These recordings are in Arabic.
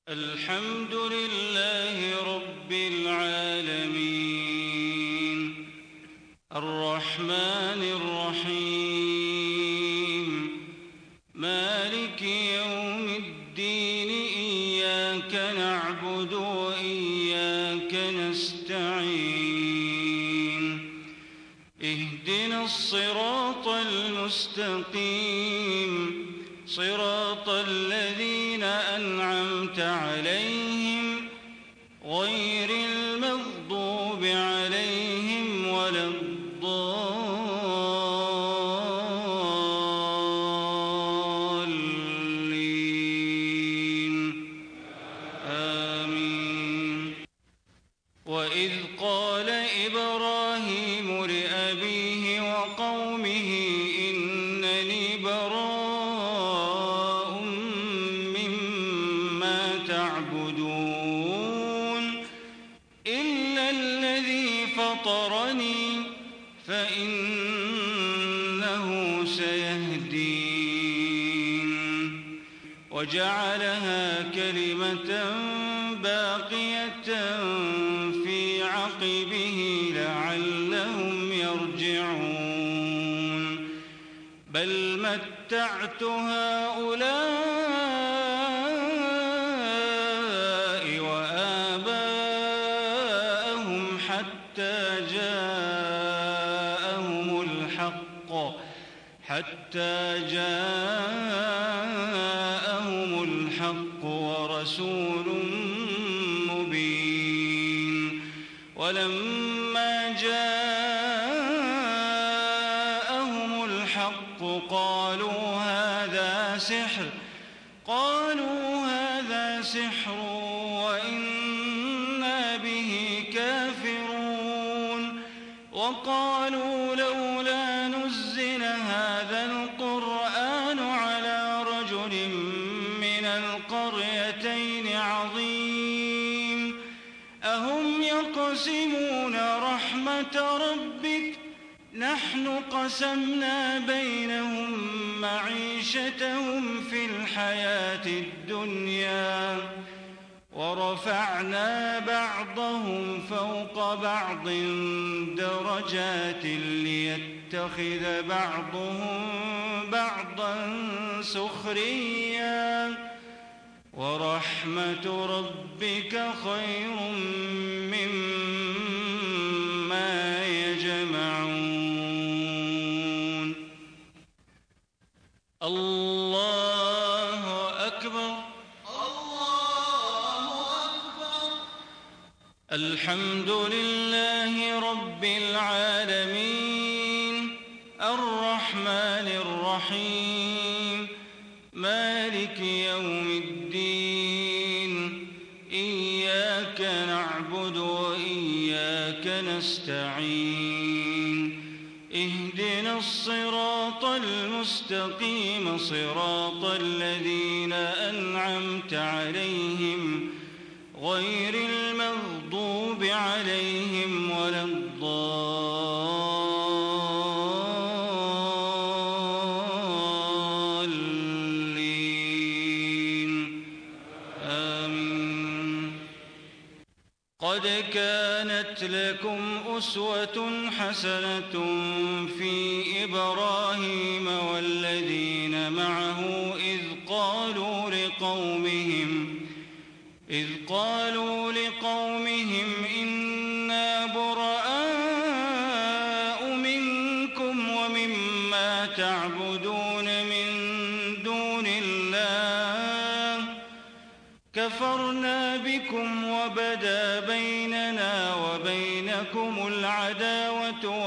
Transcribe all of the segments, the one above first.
الحمد لله رب العالمين الرحمن الرحيم مالك يوم الدين إياك نعبد وإياك نستعين اهدنا الصراط المستقيم صراط الذين أنعمت عليهم غير المغضوب عليهم ولا الضالين آمين. وإذ قال إبراهيم لأبيه وقومه إنني براء مما تعبدون إلا الذي فطرني فإنه سيهدين وجعلها كلمة باقية في عقبه لعلهم يرجعون بل متعت هؤلاء وآباءهم حتى جاءهم الحق ورسول مبين ولما جاءهم الحق قالوا هذا سحر وإنا به كافرون وقالوا لولا نزل هذا القرآن على رجل من القريتين عظيم أهم يقسمون رحمة ربك نحن قسمنا بينهم معيشتهم في الحياة الدنيا ورفعنا بعضهم فوق بعض درجات ليتخذ بعضهم بعضا سخريا ورحمة ربك خير مما يجمعون. الله أكبر. الحمد لله رب العالمين الرحمن الرحيم مالك يوم الدين إياك نعبد وإياك نستعين اهدنا الصراط المستقيم صراط الذين أنعمت عليهم غير المغضوب عليهم ولا الضالين آمين. قد كانت لكم أسوة حسنة في إبراهيم والذين معه إذ قالوا لقومهم إنا براء منكم ومما تعبدون من دون الله كفرنا بكم وبدا بيننا وبينكم العداوة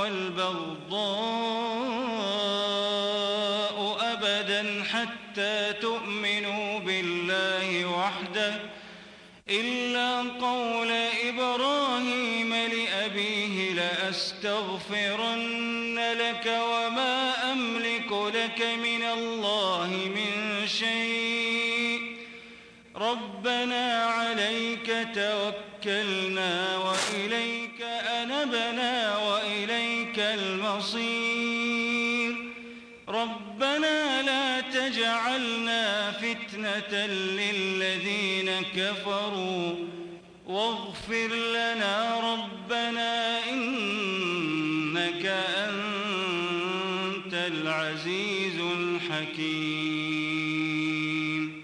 والبغضاء أبدا حتى تؤمنوا بالله وحده إلا قول إبراهيم لأبيه لأستغفرن لك وما أملك لك من الله من شيء ربنا عليك توكلنا وإليك أنبنا وإليك المصير ربنا لا تجعلنا فتنة فتنة للذين كفروا واغفر لنا ربنا إنك أنت العزيز الحكيم.